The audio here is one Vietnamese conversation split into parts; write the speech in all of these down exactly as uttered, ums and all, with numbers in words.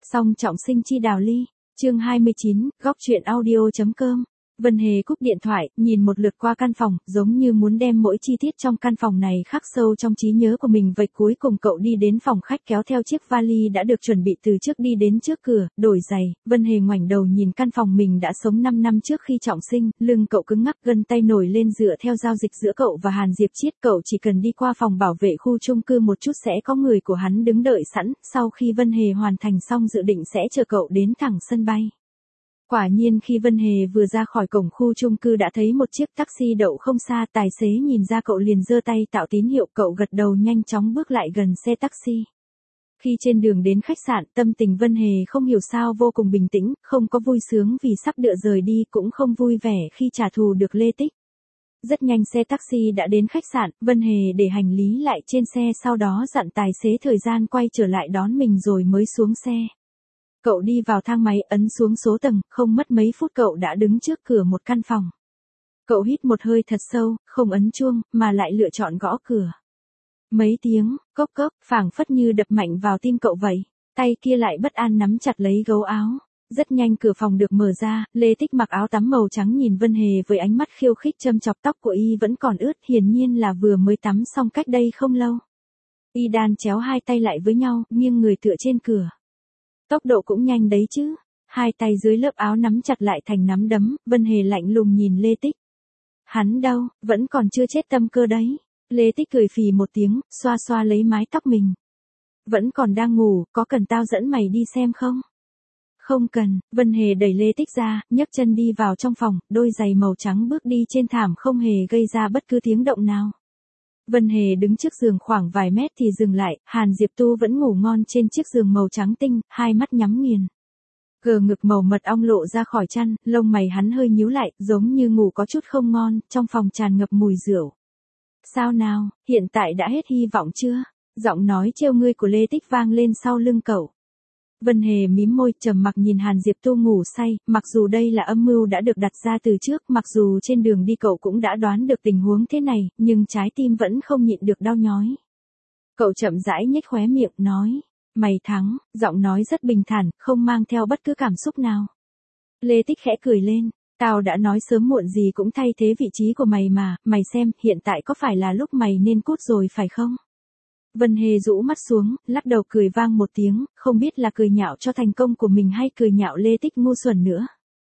Song trọng sinh chi đào ly, chương hai mươi chín, góc truyện audio.com. Vân Hề cúp điện thoại, nhìn một lượt qua căn phòng, giống như muốn đem mỗi chi tiết trong căn phòng này khắc sâu trong trí nhớ của mình. Vậy cuối cùng cậu đi đến phòng khách kéo theo chiếc vali đã được chuẩn bị từ trước đi đến trước cửa, đổi giày. Vân Hề ngoảnh đầu nhìn căn phòng mình đã sống năm năm trước khi trọng sinh, lưng cậu cứng ngắc, gân tay nổi lên dựa theo giao dịch giữa cậu và Hàn Diệp Chiết. Cậu chỉ cần đi qua phòng bảo vệ khu chung cư một chút sẽ có người của hắn đứng đợi sẵn, sau khi Vân Hề hoàn thành xong dự định sẽ chờ cậu đến thẳng sân bay. Quả nhiên khi Vân Hề vừa ra khỏi cổng khu chung cư đã thấy một chiếc taxi đậu không xa, tài xế nhìn ra cậu liền giơ tay tạo tín hiệu, cậu gật đầu nhanh chóng bước lại gần xe taxi. Khi trên đường đến khách sạn, tâm tình Vân Hề không hiểu sao vô cùng bình tĩnh, không có vui sướng vì sắp được rời đi, cũng không vui vẻ khi trả thù được Lê Tích. Rất nhanh xe taxi đã đến khách sạn, Vân Hề để hành lý lại trên xe, sau đó dặn tài xế thời gian quay trở lại đón mình rồi mới xuống xe. Cậu đi vào thang máy, ấn xuống số tầng, không mất mấy phút cậu đã đứng trước cửa một căn phòng. Cậu hít một hơi thật sâu, không ấn chuông, mà lại lựa chọn gõ cửa. Mấy tiếng, cốc cốc, phảng phất như đập mạnh vào tim cậu vậy, tay kia lại bất an nắm chặt lấy gấu áo. Rất nhanh cửa phòng được mở ra, Lê Tích mặc áo tắm màu trắng nhìn Vân Hề với ánh mắt khiêu khích, châm chọc, tóc của y vẫn còn ướt, hiển nhiên là vừa mới tắm xong cách đây không lâu. Y đan chéo hai tay lại với nhau, nghiêng người tựa trên cửa. Tốc độ cũng nhanh đấy chứ. Hai tay dưới lớp áo nắm chặt lại thành nắm đấm, Vân Hề lạnh lùng nhìn Lê Tích. Hắn đâu, vẫn còn chưa chết tâm cơ đấy. Lê Tích cười phì một tiếng, xoa xoa lấy mái tóc mình. Vẫn còn đang ngủ, có cần tao dẫn mày đi xem không? Không cần. Vân Hề đẩy Lê Tích ra, nhấc chân đi vào trong phòng, đôi giày màu trắng bước đi trên thảm không hề gây ra bất cứ tiếng động nào. Vân Hề đứng trước giường khoảng vài mét thì dừng lại, Hàn Diệp Tu vẫn ngủ ngon trên chiếc giường màu trắng tinh, hai mắt nhắm nghiền. Gờ ngực màu mật ong lộ ra khỏi chăn, lông mày hắn hơi nhíu lại, giống như ngủ có chút không ngon, trong phòng tràn ngập mùi rượu. Sao nào, hiện tại đã hết hy vọng chưa? Giọng nói trêu ngươi của Lê Tích vang lên sau lưng cậu. Vân Hề mím môi, trầm mặc nhìn Hàn Diệp Tu ngủ say, mặc dù đây là âm mưu đã được đặt ra từ trước, mặc dù trên đường đi cậu cũng đã đoán được tình huống thế này, nhưng trái tim vẫn không nhịn được đau nhói. Cậu chậm rãi nhếch khóe miệng, nói, mày thắng, giọng nói rất bình thản, không mang theo bất cứ cảm xúc nào. Lê Tích khẽ cười lên, tao đã nói sớm muộn gì cũng thay thế vị trí của mày mà, mày xem, hiện tại có phải là lúc mày nên cút rồi phải không? Vân Hề rũ mắt xuống, lắc đầu cười vang một tiếng, không biết là cười nhạo cho thành công của mình hay cười nhạo Lê Tích ngu xuẩn nữa.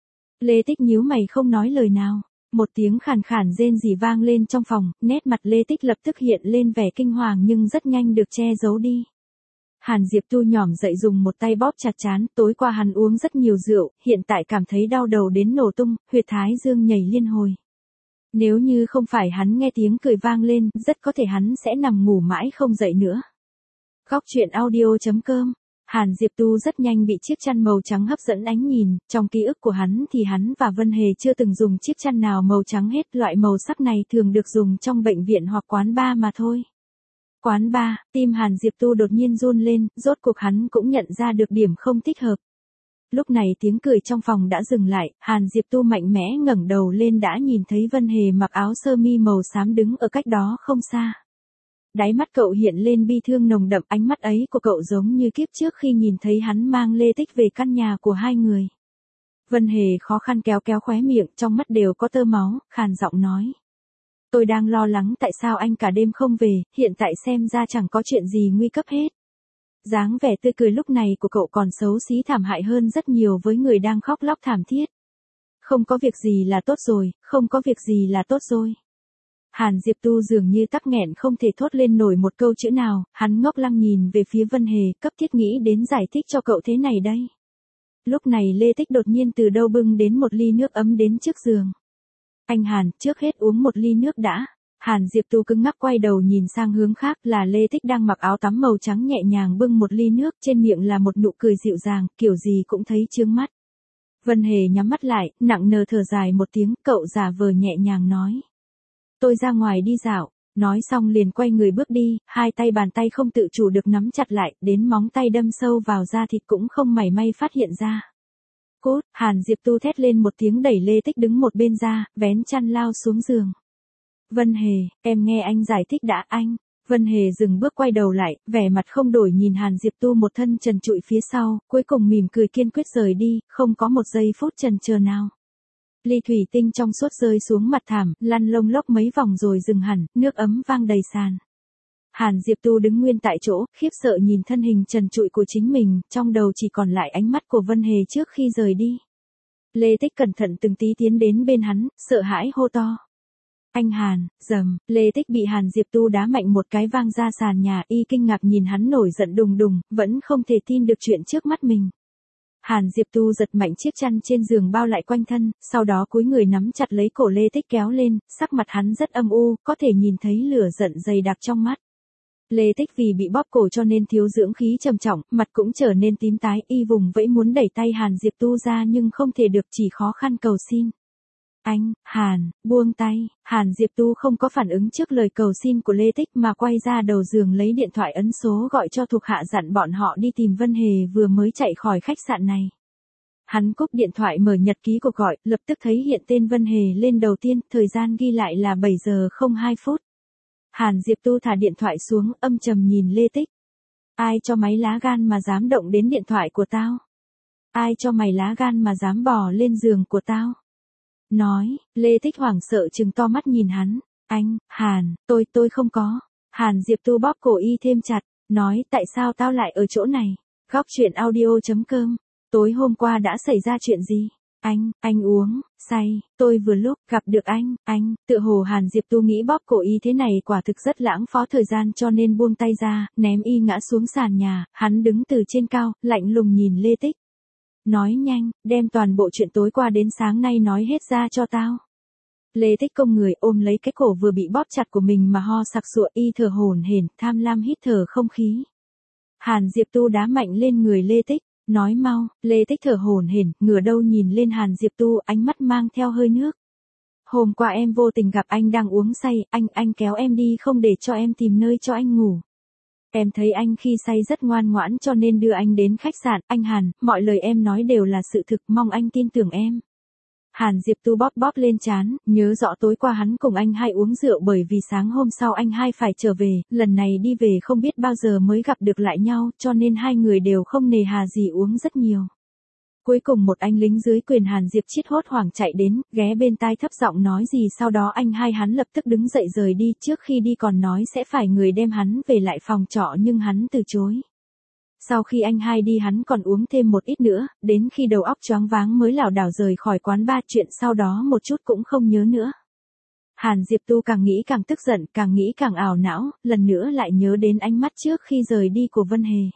Lê Tích nhíu mày không nói lời nào, một tiếng khàn khàn rên rỉ vang lên trong phòng, nét mặt Lê Tích lập tức hiện lên vẻ kinh hoàng nhưng rất nhanh được che giấu đi. Hàn Diệp Tu nhỏm dậy dùng một tay bóp chặt trán, tối qua hắn uống rất nhiều rượu, hiện tại cảm thấy đau đầu đến nổ tung, huyệt thái dương nhảy liên hồi. Nếu như không phải hắn nghe tiếng cười vang lên, rất có thể hắn sẽ nằm ngủ mãi không dậy nữa. Góc truyện audio.com. Hàn Diệp Tu rất nhanh bị chiếc chăn màu trắng hấp dẫn ánh nhìn, trong ký ức của hắn thì hắn và Vân Hề chưa từng dùng chiếc chăn nào màu trắng hết, loại màu sắc này thường được dùng trong bệnh viện hoặc quán bar mà thôi. Quán bar, tim Hàn Diệp Tu đột nhiên run lên, rốt cuộc hắn cũng nhận ra được điểm không thích hợp. Lúc này tiếng cười trong phòng đã dừng lại, Hàn Diệp Tu mạnh mẽ ngẩng đầu lên đã nhìn thấy Vân Hề mặc áo sơ mi màu xám đứng ở cách đó không xa. Đáy mắt cậu hiện lên bi thương nồng đậm, ánh mắt ấy của cậu giống như kiếp trước khi nhìn thấy hắn mang Lê Tích về căn nhà của hai người. Vân Hề khó khăn kéo kéo khóe miệng, trong mắt đều có tơ máu, khàn giọng nói. Tôi đang lo lắng tại sao anh cả đêm không về, hiện tại xem ra chẳng có chuyện gì nguy cấp hết. Dáng vẻ tươi cười lúc này của cậu còn xấu xí thảm hại hơn rất nhiều với người đang khóc lóc thảm thiết. Không có việc gì là tốt rồi, không có việc gì là tốt rồi. Hàn Diệp Tu dường như tắc nghẹn không thể thốt lên nổi một câu chữ nào, hắn ngốc lăng nhìn về phía Vân Hề, cấp thiết nghĩ đến giải thích cho cậu thế này đây. Lúc này Lê Tích đột nhiên từ đâu bưng đến một ly nước ấm đến trước giường. Anh Hàn, trước hết uống một ly nước đã. Hàn Diệp Tu cứng ngắc quay đầu nhìn sang hướng khác, là Lê Tích đang mặc áo tắm màu trắng nhẹ nhàng bưng một ly nước, trên miệng là một nụ cười dịu dàng, kiểu gì cũng thấy chướng mắt. Vân Hề nhắm mắt lại, nặng nề thở dài một tiếng, cậu giả vờ nhẹ nhàng nói. Tôi ra ngoài đi dạo, nói xong liền quay người bước đi, hai tay bàn tay không tự chủ được nắm chặt lại, đến móng tay đâm sâu vào da thịt cũng không mảy may phát hiện ra. Cốt, Hàn Diệp Tu thét lên một tiếng đẩy Lê Tích đứng một bên ra, vén chăn lao xuống giường. Vân Hề, em nghe anh giải thích đã anh. Vân Hề dừng bước quay đầu lại, vẻ mặt không đổi nhìn Hàn Diệp Tu một thân trần trụi phía sau, cuối cùng mỉm cười kiên quyết rời đi, không có một giây phút chần chờ nào. Ly thủy tinh trong suốt rơi xuống mặt thảm, lăn lông lốc mấy vòng rồi dừng hẳn, nước ấm vang đầy sàn. Hàn Diệp Tu đứng nguyên tại chỗ, khiếp sợ nhìn thân hình trần trụi của chính mình, trong đầu chỉ còn lại ánh mắt của Vân Hề trước khi rời đi. Lê Tích cẩn thận từng tí tiến đến bên hắn, sợ hãi hô to. Anh Hàn, dầm, Lê Tích bị Hàn Diệp Tu đá mạnh một cái vang ra sàn nhà, y kinh ngạc nhìn hắn nổi giận đùng đùng, vẫn không thể tin được chuyện trước mắt mình. Hàn Diệp Tu giật mạnh chiếc chăn trên giường bao lại quanh thân, sau đó cúi người nắm chặt lấy cổ Lê Tích kéo lên, sắc mặt hắn rất âm u, có thể nhìn thấy lửa giận dày đặc trong mắt. Lê Tích vì bị bóp cổ cho nên thiếu dưỡng khí trầm trọng, mặt cũng trở nên tím tái, y vùng vẫy muốn đẩy tay Hàn Diệp Tu ra nhưng không thể được, chỉ khó khăn cầu xin. Anh, Hàn, buông tay, Hàn Diệp Tu không có phản ứng trước lời cầu xin của Lê Tích mà quay ra đầu giường lấy điện thoại ấn số gọi cho thuộc hạ dặn bọn họ đi tìm Vân Hề vừa mới chạy khỏi khách sạn này. Hắn cúp điện thoại mở nhật ký cuộc gọi, lập tức thấy hiện tên Vân Hề lên đầu tiên, thời gian ghi lại là bảy giờ không hai phút. Hàn Diệp Tu thả điện thoại xuống, âm trầm nhìn Lê Tích. Ai cho máy lá gan mà dám động đến điện thoại của tao? Ai cho mày lá gan mà dám bò lên giường của tao? Nói, Lê Tích hoảng sợ trừng to mắt nhìn hắn. Anh, Hàn, tôi, tôi không có. Hàn Diệp Tu bóp cổ y thêm chặt, nói tại sao tao lại ở chỗ này? Góc truyện audio chấm com. Tối hôm qua đã xảy ra chuyện gì? Anh, anh uống, say, tôi vừa lúc gặp được anh, anh, tự hồ Hàn Diệp Tu nghĩ bóp cổ y thế này quả thực rất lãng phí thời gian cho nên buông tay ra, ném y ngã xuống sàn nhà, hắn đứng từ trên cao, lạnh lùng nhìn Lê Tích. Nói nhanh, đem toàn bộ chuyện tối qua đến sáng nay nói hết ra cho tao. Lê Tích công người ôm lấy cái cổ vừa bị bóp chặt của mình mà ho sặc sụa, y thở hổn hển, tham lam hít thở không khí. Hàn Diệp Tu đá mạnh lên người Lê Tích, nói mau, Lê Tích thở hổn hển, ngửa đầu nhìn lên Hàn Diệp Tu, ánh mắt mang theo hơi nước. Hôm qua em vô tình gặp anh đang uống say, anh, anh kéo em đi không để cho em tìm nơi cho anh ngủ. Em thấy anh khi say rất ngoan ngoãn cho nên đưa anh đến khách sạn, anh Hàn, mọi lời em nói đều là sự thực, mong anh tin tưởng em. Hàn Diệp Tu bóp bóp lên trán, nhớ rõ tối qua hắn cùng anh hai uống rượu bởi vì sáng hôm sau anh hai phải trở về, lần này đi về không biết bao giờ mới gặp được lại nhau, cho nên hai người đều không nề hà gì uống rất nhiều. Cuối cùng một anh lính dưới quyền Hàn Diệp Chiết hốt hoảng chạy đến, ghé bên tai thấp giọng nói gì sau đó anh hai hắn lập tức đứng dậy rời đi, trước khi đi còn nói sẽ phải người đem hắn về lại phòng trọ nhưng hắn từ chối. Sau khi anh hai đi hắn còn uống thêm một ít nữa, đến khi đầu óc choáng váng mới lảo đảo rời khỏi quán bar, chuyện sau đó một chút cũng không nhớ nữa. Hàn Diệp Tu càng nghĩ càng tức giận, càng nghĩ càng ảo não, lần nữa lại nhớ đến ánh mắt trước khi rời đi của Vân Hề.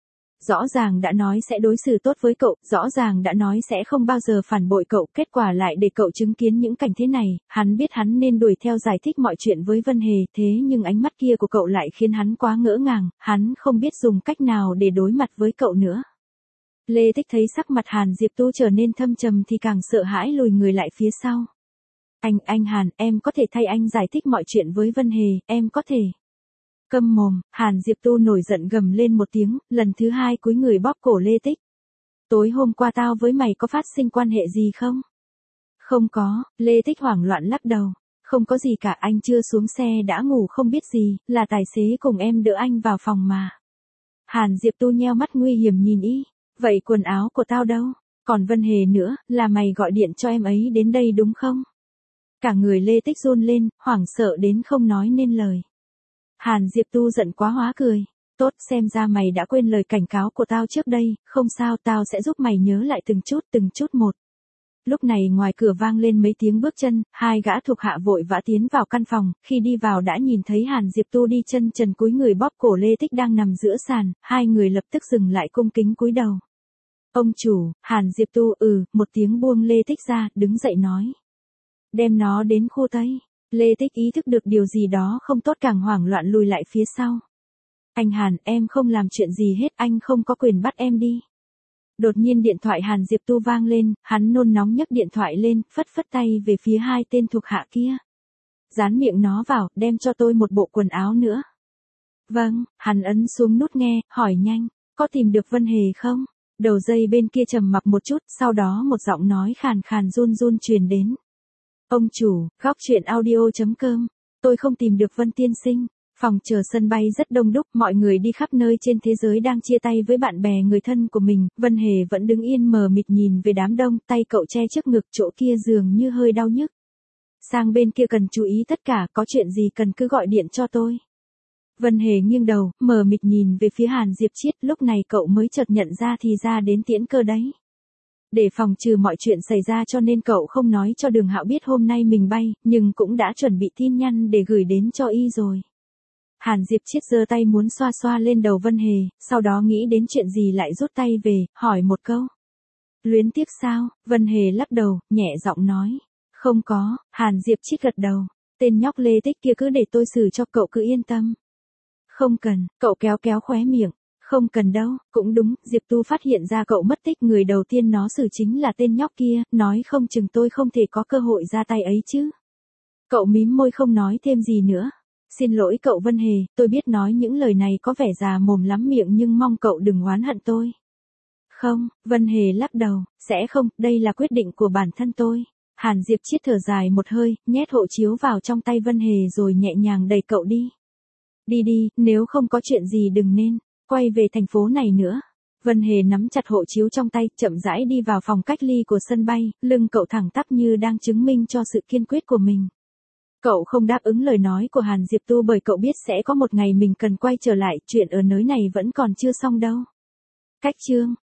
Rõ ràng đã nói sẽ đối xử tốt với cậu, rõ ràng đã nói sẽ không bao giờ phản bội cậu, kết quả lại để cậu chứng kiến những cảnh thế này, hắn biết hắn nên đuổi theo giải thích mọi chuyện với Vân Hề, thế nhưng ánh mắt kia của cậu lại khiến hắn quá ngỡ ngàng, hắn không biết dùng cách nào để đối mặt với cậu nữa. Lê Tích thấy sắc mặt Hàn Diệp Tu trở nên thâm trầm thì càng sợ hãi lùi người lại phía sau. Anh, anh Hàn, em có thể thay anh giải thích mọi chuyện với Vân Hề, em có thể. Câm mồm, Hàn Diệp Tu nổi giận gầm lên một tiếng, lần thứ hai cúi người bóp cổ Lê Tích. Tối hôm qua tao với mày có phát sinh quan hệ gì không? Không có, Lê Tích hoảng loạn lắc đầu. Không có gì cả, anh chưa xuống xe đã ngủ không biết gì, là tài xế cùng em đỡ anh vào phòng mà. Hàn Diệp Tu nheo mắt nguy hiểm nhìn y, vậy quần áo của tao đâu? Còn Vân Hề nữa, là mày gọi điện cho em ấy đến đây đúng không? Cả người Lê Tích run lên, hoảng sợ đến không nói nên lời. Hàn Diệp Tu giận quá hóa cười. Tốt, xem ra mày đã quên lời cảnh cáo của tao trước đây, không sao, tao sẽ giúp mày nhớ lại từng chút từng chút một. Lúc này ngoài cửa vang lên mấy tiếng bước chân, hai gã thuộc hạ vội vã tiến vào căn phòng, khi đi vào đã nhìn thấy Hàn Diệp Tu đi chân trần cúi người bóp cổ Lê Tích đang nằm giữa sàn, hai người lập tức dừng lại cung kính cúi đầu. Ông chủ, Hàn Diệp Tu ừ, một tiếng buông Lê Tích ra, đứng dậy nói. Đem nó đến khu Tây. Lê Tích ý thức được điều gì đó không tốt càng hoảng loạn lùi lại phía sau. Anh Hàn, em không làm chuyện gì hết, anh không có quyền bắt em đi. Đột nhiên điện thoại Hàn Diệp Tu vang lên, hắn nôn nóng nhấc điện thoại lên, phất phất tay về phía hai tên thuộc hạ kia. Dán miệng nó vào, đem cho tôi một bộ quần áo nữa. Vâng, hắn ấn xuống nút nghe, hỏi nhanh, có tìm được Vân Hề không? Đầu dây bên kia trầm mặc một chút, sau đó một giọng nói khàn khàn run run truyền đến. Ông chủ, góc truyện audio chấm com, tôi không tìm được Vân tiên sinh. Phòng chờ sân bay rất đông đúc, mọi người đi khắp nơi trên thế giới đang chia tay với bạn bè người thân của mình, Vân Hề vẫn đứng yên mờ mịt nhìn về đám đông, tay cậu che trước ngực, chỗ kia dường như hơi đau nhức. Sang bên kia cần chú ý tất cả, có chuyện gì cần cứ gọi điện cho tôi. Vân Hề nghiêng đầu, mờ mịt nhìn về phía Hàn Diệp Chiết, lúc này cậu mới chợt nhận ra thì ra đến Tiễn Cơ đấy. Để phòng trừ mọi chuyện xảy ra cho nên cậu không nói cho Đường Hạo biết hôm nay mình bay, nhưng cũng đã chuẩn bị tin nhắn để gửi đến cho y rồi. Hàn Diệp Chiết giơ tay muốn xoa xoa lên đầu Vân Hề, sau đó nghĩ đến chuyện gì lại rút tay về, hỏi một câu. Luyến tiếc sao? Vân Hề lắc đầu, nhẹ giọng nói. Không có. Hàn Diệp Chiết gật đầu. Tên nhóc Lê Tích kia cứ để tôi xử cho cậu, cứ yên tâm. Không cần. Cậu kéo kéo khóe miệng. Không cần đâu. Cũng đúng, Diệp Tu phát hiện ra cậu mất tích, người đầu tiên nó xử chính là tên nhóc kia, nói không chừng tôi không thể có cơ hội ra tay ấy chứ. Cậu mím môi không nói thêm gì nữa. Xin lỗi cậu Vân Hề, tôi biết nói những lời này có vẻ già mồm lắm miệng nhưng mong cậu đừng oán hận tôi. Không, Vân Hề lắc đầu, sẽ không, đây là quyết định của bản thân tôi. Hàn Diệp Chiết thở dài một hơi, nhét hộ chiếu vào trong tay Vân Hề rồi nhẹ nhàng đẩy cậu đi. Đi đi, nếu không có chuyện gì đừng nên quay về thành phố này nữa. Vân Hề nắm chặt hộ chiếu trong tay, chậm rãi đi vào phòng cách ly của sân bay, lưng cậu thẳng tắp như đang chứng minh cho sự kiên quyết của mình. Cậu không đáp ứng lời nói của Hàn Diệp Tu bởi cậu biết sẽ có một ngày mình cần quay trở lại, chuyện ở nơi này vẫn còn chưa xong đâu. Cách chương